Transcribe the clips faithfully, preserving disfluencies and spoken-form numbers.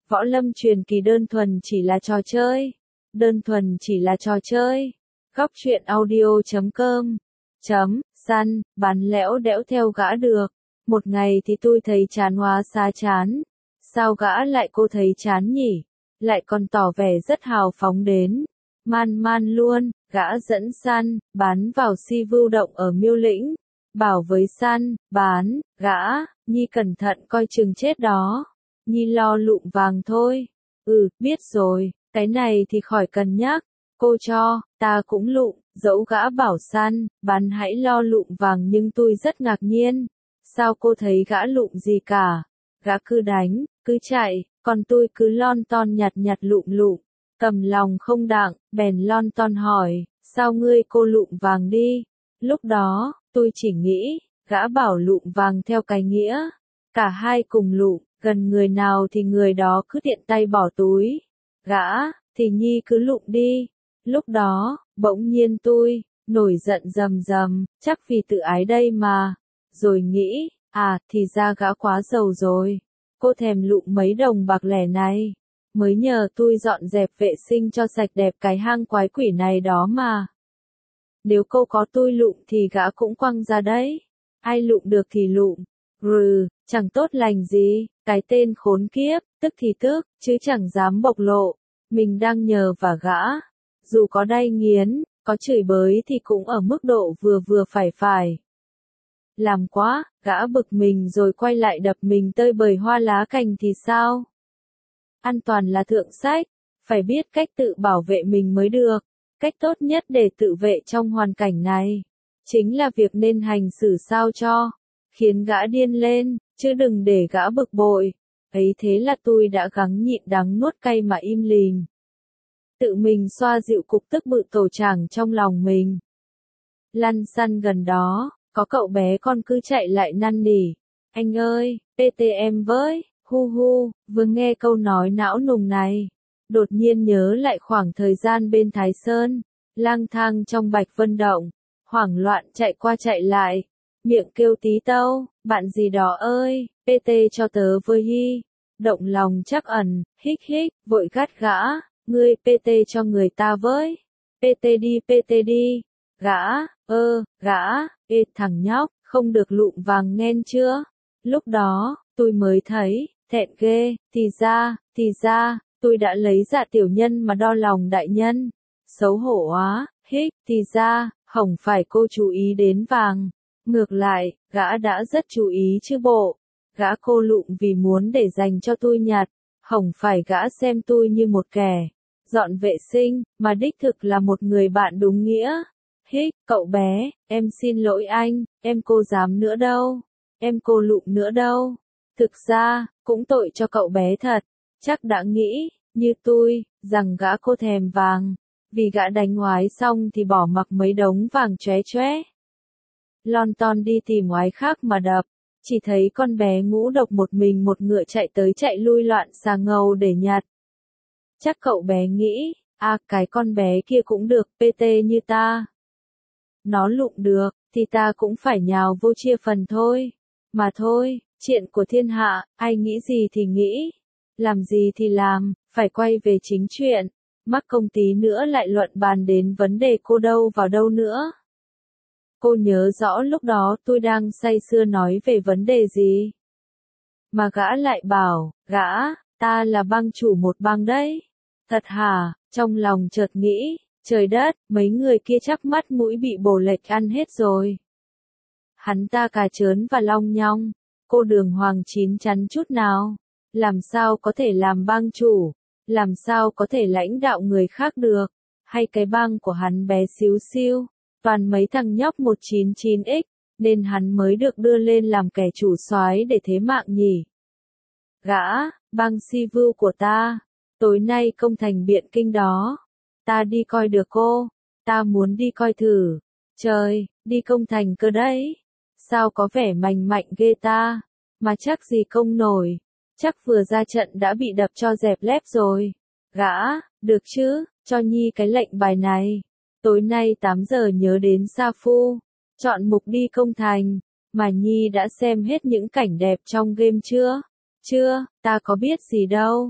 Võ Lâm truyền kỳ đơn thuần chỉ là trò chơi. Đơn thuần chỉ là trò chơi. Góc truyện audio chấm com chấm săn, bán lẽo đẽo theo gã được. Một ngày thì tôi thấy chán hóa xa chán. Sao gã lại cô thấy chán nhỉ? Lại còn tỏ vẻ rất hào phóng đến. Man man luôn, gã dẫn săn, bán vào si vưu động ở Miêu Lĩnh. Bảo với săn, bán, gã, Nhi cẩn thận coi chừng chết đó. Nhi lo lụm vàng thôi. Ừ, biết rồi, cái này thì khỏi cần nhắc. Cô cho, ta cũng lụm, dẫu gã bảo săn, bán hãy lo lụm vàng nhưng tôi rất ngạc nhiên. Sao cô thấy gã lụm gì cả? Gã cứ đánh, cứ chạy, còn tôi cứ lon ton nhặt nhặt lụm lụm. Cầm lòng không đặng, bèn lon ton hỏi, sao ngươi cô lụm vàng đi? Lúc đó, tôi chỉ nghĩ, gã bảo lụm vàng theo cái nghĩa. Cả hai cùng lụm, gần người nào thì người đó cứ tiện tay bỏ túi. Gã, thì Nhi cứ lụm đi. Lúc đó, bỗng nhiên tôi, nổi giận rầm rầm, chắc vì tự ái đây mà. Rồi nghĩ, à, thì ra gã quá giàu rồi. Cô thèm lụm mấy đồng bạc lẻ này. Mới nhờ tôi dọn dẹp vệ sinh cho sạch đẹp cái hang quái quỷ này đó mà. Nếu cô có tôi lụm thì gã cũng quăng ra đấy. Ai lụm được thì lụm. Rừ, chẳng tốt lành gì, cái tên khốn kiếp, tức thì tức, chứ chẳng dám bộc lộ. Mình đang nhờ và gã. Dù có đay nghiến, có chửi bới thì cũng ở mức độ vừa vừa phải phải. Làm quá, gã bực mình rồi quay lại đập mình tơi bời hoa lá cành thì sao? An toàn là thượng sách, phải biết cách tự bảo vệ mình mới được. Cách tốt nhất để tự vệ trong hoàn cảnh này, chính là việc nên hành xử sao cho, khiến gã điên lên, chứ đừng để gã bực bội. Ấy thế là tôi đã gắng nhịn đắng nuốt cay mà im lìm. Tự mình xoa dịu cục tức bự tổ tràng trong lòng mình. Lăn xăn gần đó, có cậu bé con cứ chạy lại năn nỉ. Anh ơi, pê tê em với, hu hu, vừa nghe câu nói não nùng này. Đột nhiên nhớ lại khoảng thời gian bên Thái Sơn, lang thang trong Bạch Vân Động, hoảng loạn chạy qua chạy lại, miệng kêu tí tâu, bạn gì đó ơi, pê tê cho tớ với hi. Động lòng chắc ẩn, hích hích, vội gắt gã, ngươi pê tê cho người ta với, pê tê đi pê tê đi, gã, ơ, gã, ê thằng nhóc, không được lụm vàng nghen chưa? Lúc đó, tôi mới thấy, thẹn ghê, thì ra, thì ra, tôi đã lấy dạ tiểu nhân mà đo lòng đại nhân. Xấu hổ á, hích, thì ra, hổng phải cô chú ý đến vàng. Ngược lại, gã đã rất chú ý chứ bộ. Gã cô lụm vì muốn để dành cho tôi nhặt. Hổng phải gã xem tôi như một kẻ dọn vệ sinh, mà đích thực là một người bạn đúng nghĩa. Hích, cậu bé, em xin lỗi anh, em cô dám nữa đâu. Em cô lụm nữa đâu. Thực ra, cũng tội cho cậu bé thật. Chắc đã nghĩ, như tôi, rằng gã cô thèm vàng. Vì gã đánh ngoái xong thì bỏ mặc mấy đống vàng chóe chóe. Lon ton đi tìm ngoái khác mà đập. Chỉ thấy con bé ngũ độc một mình một ngựa chạy tới chạy lui loạn xà ngầu để nhặt. Chắc cậu bé nghĩ, à cái con bé kia cũng được pê tê như ta. Nó lụm được, thì ta cũng phải nhào vô chia phần thôi. Mà thôi, chuyện của thiên hạ, ai nghĩ gì thì nghĩ. Làm gì thì làm, phải quay về chính chuyện. Mắc công tí nữa lại luận bàn đến vấn đề cô đâu vào đâu nữa. Cô nhớ rõ lúc đó tôi đang say sưa nói về vấn đề gì? Mà gã lại bảo, gã, ta là bang chủ một bang đấy. Thật hả? Trong lòng chợt nghĩ, trời đất, mấy người kia chắc mắt mũi bị bồ lệch ăn hết rồi. Hắn ta cà chớn và long nhong, cô đường hoàng chín chắn chút nào. Làm sao có thể làm bang chủ? Làm sao có thể lãnh đạo người khác được? Hay cái bang của hắn bé xíu xiu, toàn mấy thằng nhóc một chín chín x, nên hắn mới được đưa lên làm kẻ chủ soái để thế mạng nhỉ? Gã, bang si vưu của ta, tối nay công thành Biện Kinh đó. Ta đi coi được cô, ta muốn đi coi thử. Trời, đi công thành cơ đấy. Sao có vẻ mành mạnh ghê ta, mà chắc gì công nổi. Chắc vừa ra trận đã bị đập cho dẹp lép rồi. Gã, được chứ, cho Nhi cái lệnh bài này. Tối nay tám giờ nhớ đến Sa Phu. Chọn mục đi công thành. Mà Nhi đã xem hết những cảnh đẹp trong game chưa? Chưa, ta có biết gì đâu.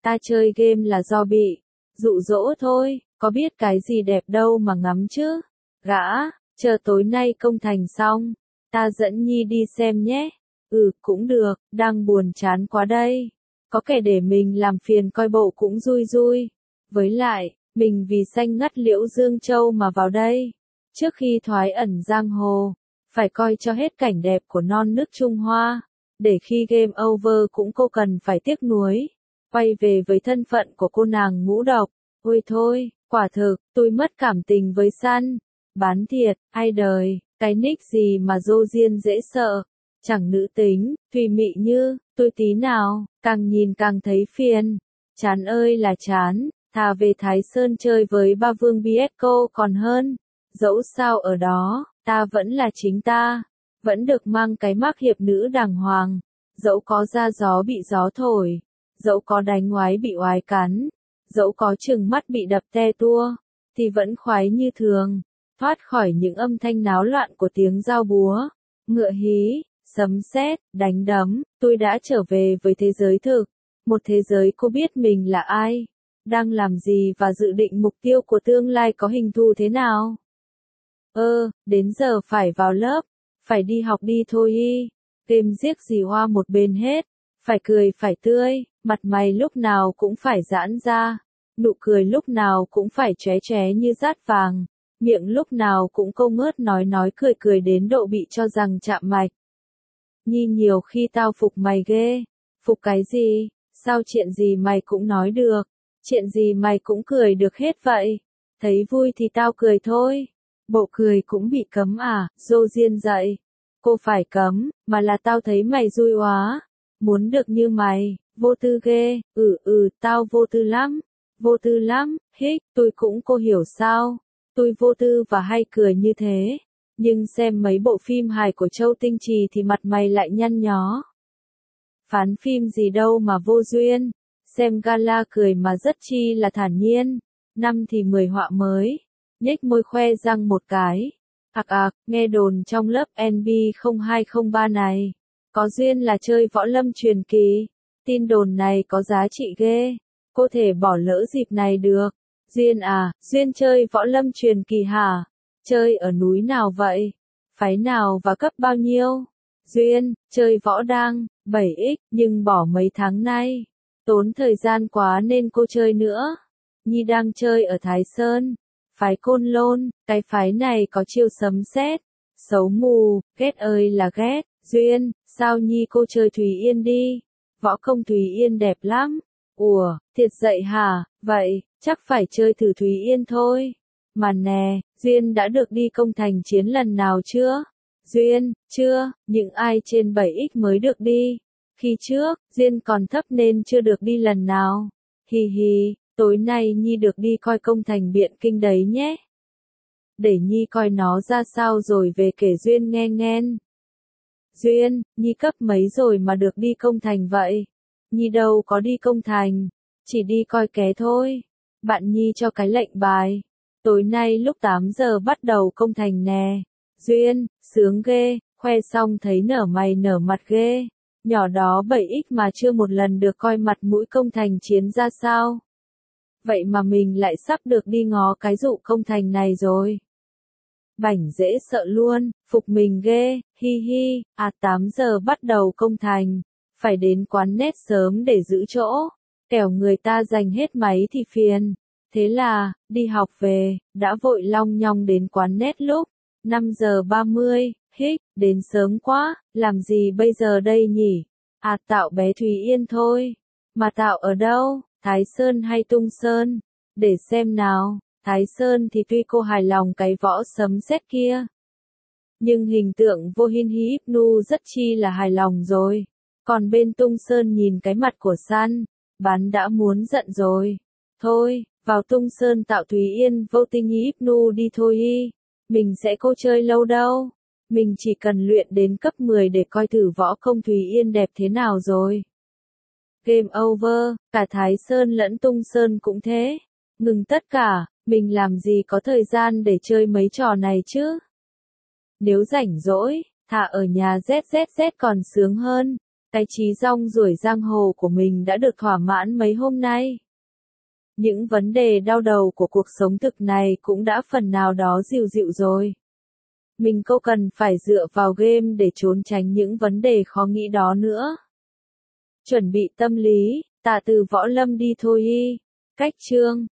Ta chơi game là do bị dụ dỗ thôi, có biết cái gì đẹp đâu mà ngắm chứ. Gã, chờ tối nay công thành xong, ta dẫn Nhi đi xem nhé. Ừ, cũng được, đang buồn chán quá đây. Có kẻ để mình làm phiền coi bộ cũng vui vui. Với lại, mình vì xanh ngắt Liễu Dương Châu mà vào đây. Trước khi thoái ẩn giang hồ, phải coi cho hết cảnh đẹp của non nước Trung Hoa. Để khi game over cũng cô cần phải tiếc nuối. Quay về với thân phận của cô nàng ngũ độc. Ôi thôi, quả thực, tôi mất cảm tình với Sun. Bán thiệt, ai đời, cái nick gì mà dô diên dễ sợ. Chẳng nữ tính, thùy mị như, tôi tí nào, càng nhìn càng thấy phiền. Chán ơi là chán, thà về Thái Sơn chơi với ba vương Biesco còn hơn. Dẫu sao ở đó, ta vẫn là chính ta, vẫn được mang cái mác hiệp nữ đàng hoàng. Dẫu có ra gió bị gió thổi, dẫu có đánh ngoái bị oái cắn, dẫu có chừng mắt bị đập te tua, thì vẫn khoái như thường, thoát khỏi những âm thanh náo loạn của tiếng dao búa, ngựa hí, sấm sét, đánh đấm. Tôi đã trở về với thế giới thực, một thế giới cô biết mình là ai, đang làm gì và dự định mục tiêu của tương lai có hình thù thế nào. Ơ, đến giờ phải vào lớp, phải đi học đi thôi y. Game giết gì hoa một bên hết, phải cười phải tươi, mặt mày lúc nào cũng phải giãn ra, nụ cười lúc nào cũng phải chóe chóe như dát vàng, miệng lúc nào cũng câu ngớt nói nói cười cười đến độ bị cho rằng chạm mạch. Nhi nhiều khi tao phục mày ghê. Phục cái gì? Sao chuyện gì mày cũng nói được, chuyện gì mày cũng cười được hết vậy? Thấy vui thì tao cười thôi. Bộ cười cũng bị cấm à? Dô diên dậy. Cô phải cấm, mà là tao thấy mày vui quá. Muốn được như mày, vô tư ghê. Ừ ừ, tao vô tư lắm. Vô tư lắm, hích, tôi cũng cô hiểu sao. Tôi vô tư và hay cười như thế. Nhưng xem mấy bộ phim hài của Châu Tinh Trì thì mặt mày lại nhăn nhó. Phán phim gì đâu mà vô duyên. Xem gala cười mà rất chi là thản nhiên. Năm thì mười họa mới. Nhếch môi khoe răng một cái. Ạc ạc, nghe đồn trong lớp en bê không hai không ba này. Có duyên là chơi võ lâm truyền kỳ. Tin đồn này có giá trị ghê. Cô thể bỏ lỡ dịp này được. Duyên à, duyên chơi võ lâm truyền kỳ hả? Chơi ở núi nào vậy? Phái nào và cấp bao nhiêu? Duyên, chơi võ đang, bảy x, nhưng bỏ mấy tháng nay. Tốn thời gian quá nên cô chơi nữa. Nhi đang chơi ở Thái Sơn. Phái Côn Lôn, cái phái này có chiêu sấm sét. Xấu mù, ghét ơi là ghét. Duyên, sao Nhi cô chơi Thùy Yên đi. Võ công Thùy Yên đẹp lắm. Ủa, thiệt dậy hả? Vậy, chắc phải chơi thử Thùy Yên thôi. Mà nè, Duyên đã được đi công thành chiến lần nào chưa? Duyên, chưa, những ai trên bảy x mới được đi. Khi trước, Duyên còn thấp nên chưa được đi lần nào. Hi hi, tối nay Nhi được đi coi công thành Biện Kinh đấy nhé. Để Nhi coi nó ra sao rồi về kể Duyên nghe nghen. Duyên, Nhi cấp mấy rồi mà được đi công thành vậy? Nhi đâu có đi công thành, chỉ đi coi ké thôi. Bạn Nhi cho cái lệnh bài. Tối nay lúc tám giờ bắt đầu công thành nè. Duyên, sướng ghê, khoe xong thấy nở mày nở mặt ghê. Nhỏ đó bảy x mà chưa một lần được coi mặt mũi công thành chiến ra sao. Vậy mà mình lại sắp được đi ngó cái dụ công thành này rồi. Bảnh dễ sợ luôn, phục mình ghê, hi hi, à tám giờ bắt đầu công thành. Phải đến quán net sớm để giữ chỗ. Kẻo người ta giành hết máy thì phiền. Thế là, đi học về, đã vội long nhong đến quán net lúc năm giờ ba mươi, hích, đến sớm quá, làm gì bây giờ đây nhỉ? À Tạo bé Thùy Yên thôi. Mà Tạo ở đâu, Thái Sơn hay Tung Sơn? Để xem nào, Thái Sơn thì tuy cô hài lòng cái võ sấm sét kia. Nhưng hình tượng vô hin hí íp nu rất chi là hài lòng rồi. Còn bên Tung Sơn nhìn cái mặt của San, bán đã muốn giận rồi. Thôi, vào Tung Sơn Tạo Thùy Yên vô tinh íp nu đi thôi y. Mình sẽ cô chơi lâu đâu. Mình chỉ cần luyện đến cấp mười để coi thử võ công Thùy Yên đẹp thế nào rồi. Game over, cả Thái Sơn lẫn Tung Sơn cũng thế. Ngừng tất cả, mình làm gì có thời gian để chơi mấy trò này chứ. Nếu rảnh rỗi, thà ở nhà zét zét zét còn sướng hơn. Cái trí rong ruổi giang hồ của mình đã được thỏa mãn mấy hôm nay. Những vấn đề đau đầu của cuộc sống thực này cũng đã phần nào đó dịu dịu rồi. Mình không cần phải dựa vào game để trốn tránh những vấn đề khó nghĩ đó nữa. Chuẩn bị tâm lý, tạ từ Võ Lâm đi thôi y. Cách chương